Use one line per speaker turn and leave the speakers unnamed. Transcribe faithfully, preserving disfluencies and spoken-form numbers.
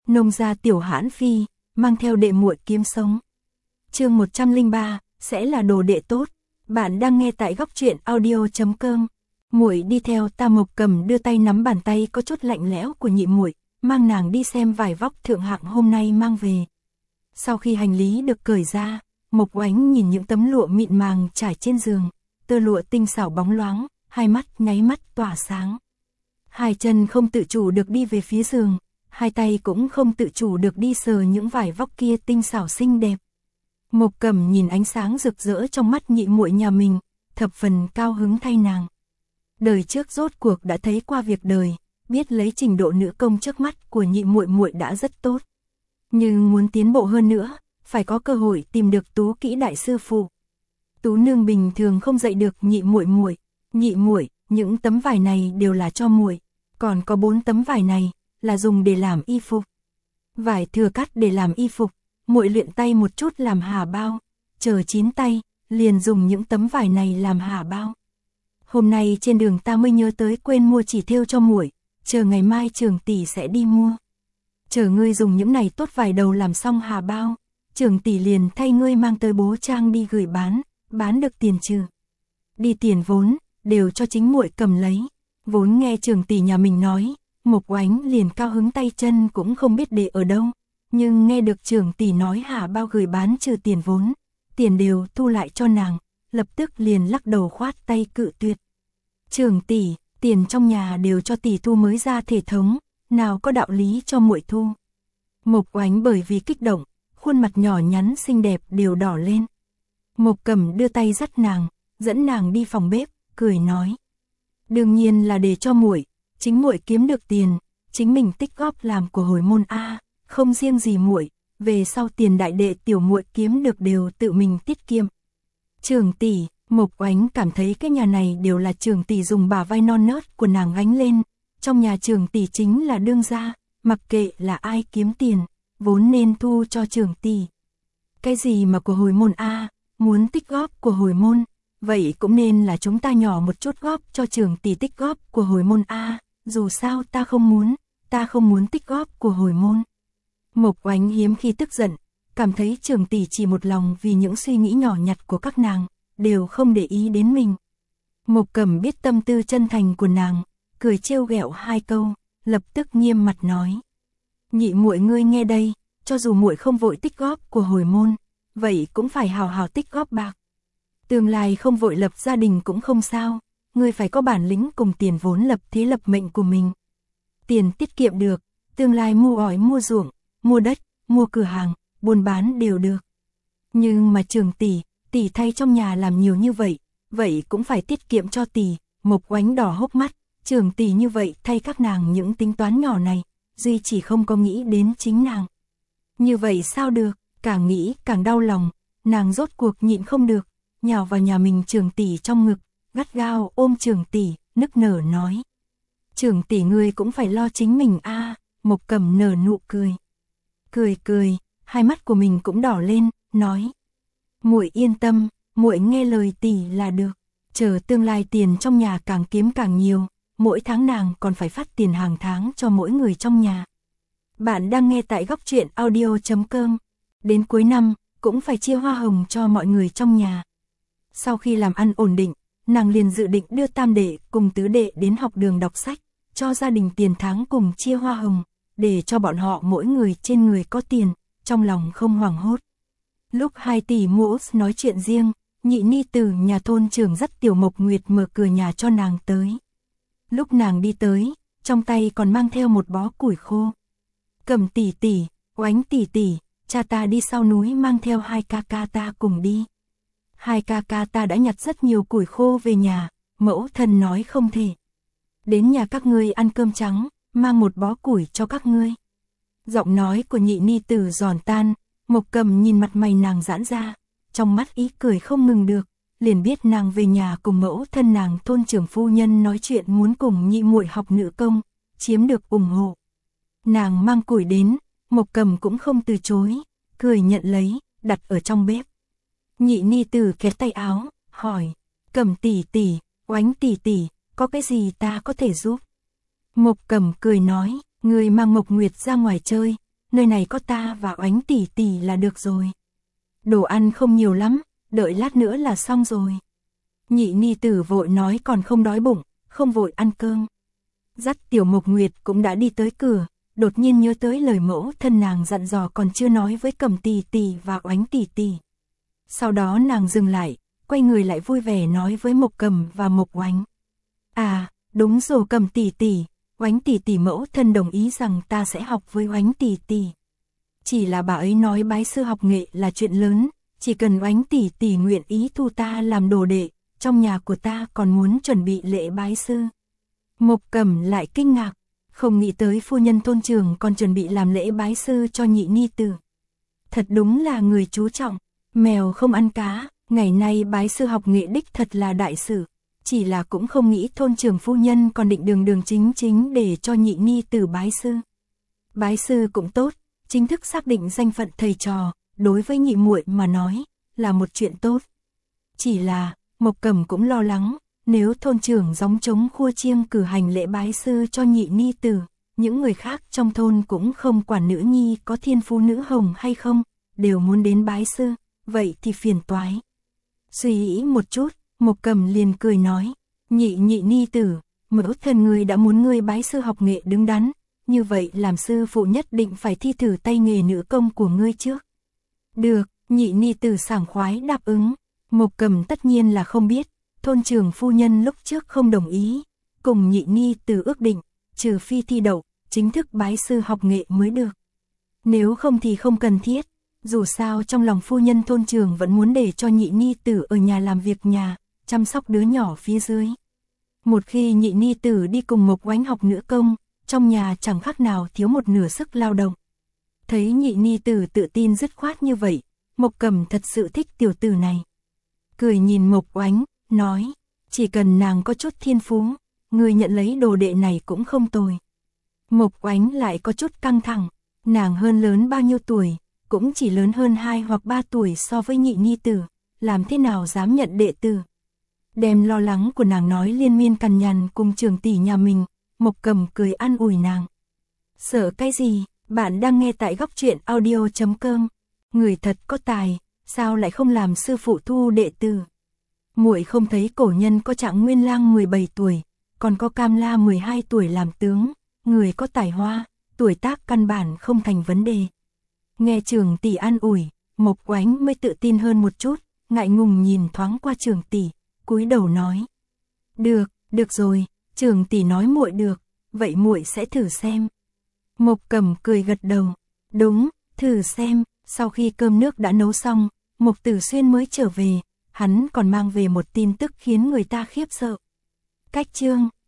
Nông gia Tiểu Hãn Phi, mang theo đệ muội kiếm sống. Chương một trăm lẻ ba, sẽ là đồ đệ tốt. Bạn đang nghe tại góc truyện audio chấm com. Muội đi theo ta. Mộc Cầm đưa tay nắm bàn tay có chút lạnh lẽo của nhị muội, mang nàng đi xem vải vóc thượng hạng hôm nay mang về. Sau khi hành lý được cởi ra, Mộc Oánh nhìn những tấm lụa mịn màng trải trên giường, tơ lụa tinh xảo bóng loáng, hai mắt nháy mắt tỏa sáng. Hai chân không tự chủ được đi về phía giường, hai tay cũng không tự chủ được đi sờ những vải vóc kia tinh xảo xinh đẹp. Mộc Cầm nhìn ánh sáng rực rỡ trong mắt nhị muội nhà mình, thập phần cao hứng thay nàng. Đời trước rốt cuộc đã thấy qua việc đời, biết lấy trình độ nữ công trước mắt của nhị muội muội đã rất tốt. Nhưng muốn tiến bộ hơn nữa, phải có cơ hội tìm được Tú Kỹ đại sư phụ. Tú nương bình thường không dạy được nhị muội muội. Nhị muội, những tấm vải này đều là cho muội, còn có bốn tấm vải này là dùng để làm y phục. Vải thừa cắt để làm y phục, muội luyện tay một chút làm hà bao, chờ chín tay, liền dùng những tấm vải này làm hà bao. Hôm nay trên đường ta mới nhớ tới quên mua chỉ thêu cho muội, chờ ngày mai Trường tỷ sẽ đi mua. Chờ ngươi dùng những này tốt vài đầu làm xong hà bao, Trường tỷ liền thay ngươi mang tới Bố Trang đi gửi bán, bán được tiền trừ. Đi tiền vốn, đều cho chính muội cầm lấy. Vốn nghe Trường tỷ nhà mình nói, Mộc Oánh liền cao hứng tay chân cũng không biết để ở đâu. Nhưng nghe được Trường tỷ nói hà bao gửi bán trừ tiền vốn, tiền đều thu lại cho nàng, lập tức liền lắc đầu khoát tay cự tuyệt. Trường tỷ, tiền trong nhà đều cho tỷ thu mới ra thể thống, nào có đạo lý cho muội thu. Mộc Oánh bởi vì kích động, khuôn mặt nhỏ nhắn xinh đẹp đều đỏ lên. Mộc Cầm đưa tay dắt nàng, dẫn nàng đi phòng bếp, cười nói: "Đương nhiên là để cho muội, chính muội kiếm được tiền, chính mình tích góp làm của hồi môn a, không riêng gì muội, về sau tiền đại đệ tiểu muội kiếm được đều tự mình tiết kiệm." Trường tỷ, Mộc Oánh cảm thấy cái nhà này đều là Trường tỷ dùng bả vai non nớt của nàng gánh lên, trong nhà Trường tỷ chính là đương gia, mặc kệ là ai kiếm tiền, vốn nên thu cho Trường tỷ. Cái gì mà của hồi môn a, muốn tích góp của hồi môn, vậy cũng nên là chúng ta nhỏ một chút góp cho Trường tỷ tích góp của hồi môn a, dù sao ta không muốn, ta không muốn tích góp của hồi môn. Mộc Oánh hiếm khi tức giận, cảm thấy Trường tỷ chỉ một lòng vì những suy nghĩ nhỏ nhặt của các nàng, đều không để ý đến mình. Mộc Cầm biết tâm tư chân thành của nàng, cười trêu ghẹo hai câu, lập tức nghiêm mặt nói: "Nhị muội ngươi nghe đây, cho dù muội không vội tích góp của hồi môn, vậy cũng phải hào hào tích góp bạc. Tương lai không vội lập gia đình cũng không sao, ngươi phải có bản lĩnh cùng tiền vốn lập thế lập mệnh của mình. Tiền tiết kiệm được, tương lai mua ỏi mua ruộng, mua đất, mua cửa hàng, buôn bán đều được. Nhưng mà Trường tỷ, tỷ thay trong nhà làm nhiều như vậy, vậy cũng phải tiết kiệm cho tỷ." Mộc Oánh đỏ hốc mắt, Trường tỷ như vậy thay các nàng những tính toán nhỏ này, duy chỉ không có nghĩ đến chính nàng. Như vậy sao được, càng nghĩ càng đau lòng, nàng rốt cuộc nhịn không được, nhào vào nhà mình Trường tỷ trong ngực, gắt gao ôm Trường tỷ, nức nở nói: "Trường tỷ ngươi cũng phải lo chính mình a." À. Mộc Cầm nở nụ cười. Cười cười, hai mắt của mình cũng đỏ lên, nói: "Muội yên tâm, muội nghe lời tỷ là được. Chờ tương lai tiền trong nhà càng kiếm càng nhiều, mỗi tháng nàng còn phải phát tiền hàng tháng cho mỗi người trong nhà." Bạn đang nghe tại góc truyện audio chấm com. Đến cuối năm, cũng phải chia hoa hồng cho mọi người trong nhà. Sau khi làm ăn ổn định, nàng liền dự định đưa tam đệ cùng tứ đệ đến học đường đọc sách, cho gia đình tiền tháng cùng chia hoa hồng, để cho bọn họ mỗi người trên người có tiền, trong lòng không hoảng hốt. Lúc hai tỷ muội nói chuyện riêng, nhị ni tử nhà thôn trưởng dắt Tiểu Mộc Nguyệt mở cửa nhà cho nàng tới. Lúc nàng đi tới, trong tay còn mang theo một bó củi khô. "Cầm tỷ tỷ, Oánh tỷ tỷ, cha ta đi sau núi mang theo hai ca ca ta cùng đi. Hai ca ca ta đã nhặt rất nhiều củi khô về nhà, mẫu thân nói không thể. Đến nhà các ngươi ăn cơm trắng, mang một bó củi cho các ngươi." Giọng nói của nhị ni tử giòn tan, Mộc Cầm nhìn mặt mày nàng giãn ra, trong mắt ý cười không ngừng được, liền biết nàng về nhà cùng mẫu thân nàng thôn trưởng phu nhân nói chuyện muốn cùng nhị muội học nữ công, chiếm được ủng hộ. Nàng mang củi đến, Mộc Cầm cũng không từ chối, cười nhận lấy, đặt ở trong bếp. Nhị ni tử kéo tay áo, hỏi: "Cầm tỷ tỷ, Oánh tỷ tỷ, có cái gì ta có thể giúp?" Mộc Cầm cười nói: "Ngươi mang Mộc Nguyệt ra ngoài chơi, nơi này có ta và Oánh tỷ tỷ là được rồi. Đồ ăn không nhiều lắm, đợi lát nữa là xong rồi. Nhị ni tử vội nói còn không đói bụng, không vội ăn cơm. Dắt Tiểu Mộc Nguyệt cũng đã đi tới cửa, đột nhiên nhớ tới lời mẫu thân nàng dặn dò còn chưa nói với Cẩm tỷ tỷ và Oánh tỷ tỷ. Sau đó nàng dừng lại, quay người lại vui vẻ nói với Mộc Cẩm và Mộc Oánh. À, đúng rồi Cẩm tỷ tỷ, Oánh tỷ tỷ mẫu thân đồng ý rằng ta sẽ học với Oánh tỷ tỷ. Chỉ là bà ấy nói bái sư học nghệ là chuyện lớn, chỉ cần Oánh tỷ tỷ nguyện ý thu ta làm đồ đệ, trong nhà của ta còn muốn chuẩn bị lễ bái sư. Mộc Cẩm lại kinh ngạc, không nghĩ tới phu nhân thôn trưởng còn chuẩn bị làm lễ bái sư cho nhị ni tử. Thật đúng là người chú trọng, mèo không ăn cá, ngày nay bái sư học nghệ đích thật là đại sự. Chỉ là cũng không nghĩ thôn trưởng phu nhân còn định đường đường chính chính để cho nhị ni tử bái sư. Bái sư cũng tốt, chính thức xác định danh phận thầy trò, đối với nhị muội mà nói, là một chuyện tốt. Chỉ là, Mộc Cẩm cũng lo lắng, nếu thôn trưởng gióng trống khua chiêng cử hành lễ bái sư cho nhị ni tử, những người khác trong thôn cũng không quản nữ nhi có thiên phú nữ hồng hay không, đều muốn đến bái sư, vậy thì phiền toái. Suy nghĩ một chút, Mộc Cẩm liền cười nói, nhị nhị ni tử, mẫu thân ngươi đã muốn ngươi bái sư học nghệ đứng đắn, như vậy làm sư phụ nhất định phải thi thử tay nghề nữ công của ngươi trước. Được, nhị ni tử sảng khoái đáp ứng. Mộc Cẩm tất nhiên là không biết, thôn trưởng phu nhân lúc trước không đồng ý, cùng nhị ni tử ước định, trừ phi thi đậu, chính thức bái sư học nghệ mới được. Nếu không thì không cần thiết, dù sao trong lòng phu nhân thôn trưởng vẫn muốn để cho nhị ni tử ở nhà làm việc nhà, chăm sóc đứa nhỏ phía dưới. Một khi nhị ni tử đi cùng Mộc Oánh học nữ công, trong nhà chẳng khác nào thiếu một nửa sức lao động. Thấy nhị ni tử tự tin dứt khoát như vậy, Mộc Cẩm thật sự thích tiểu tử này. Cười nhìn Mộc Oánh, nói, chỉ cần nàng có chút thiên phú, người nhận lấy đồ đệ này cũng không tồi. Mộc Oánh lại có chút căng thẳng, nàng hơn lớn bao nhiêu tuổi, cũng chỉ lớn hơn hai hoặc ba tuổi so với nhị ni tử, làm thế nào dám nhận đệ tử. Đem lo lắng của nàng nói liên miên cằn nhằn cùng trưởng tỷ nhà mình, Mộc Cẩm cười an ủi nàng. Sợ cái gì, bạn đang nghe tại góc truyện audio chấm com, người thật có tài, sao lại không làm sư phụ thu đệ tử. Muội không thấy cổ nhân có Trạng Nguyên Lang mười bảy tuổi, còn có Cam La mười hai tuổi làm tướng, người có tài hoa, tuổi tác căn bản không thành vấn đề. Nghe trưởng tỷ an ủi, Mộc Oánh mới tự tin hơn một chút, ngại ngùng nhìn thoáng qua trưởng tỷ, cúi đầu nói: "Được, được rồi, trưởng tỷ nói muội được, vậy muội sẽ thử xem." Mộc Cẩm cười gật đầu, "Đúng, thử xem." Sau khi cơm nước đã nấu xong, Mộc Tử Xuyên mới trở về, hắn còn mang về một tin tức khiến người ta khiếp sợ. Cách chương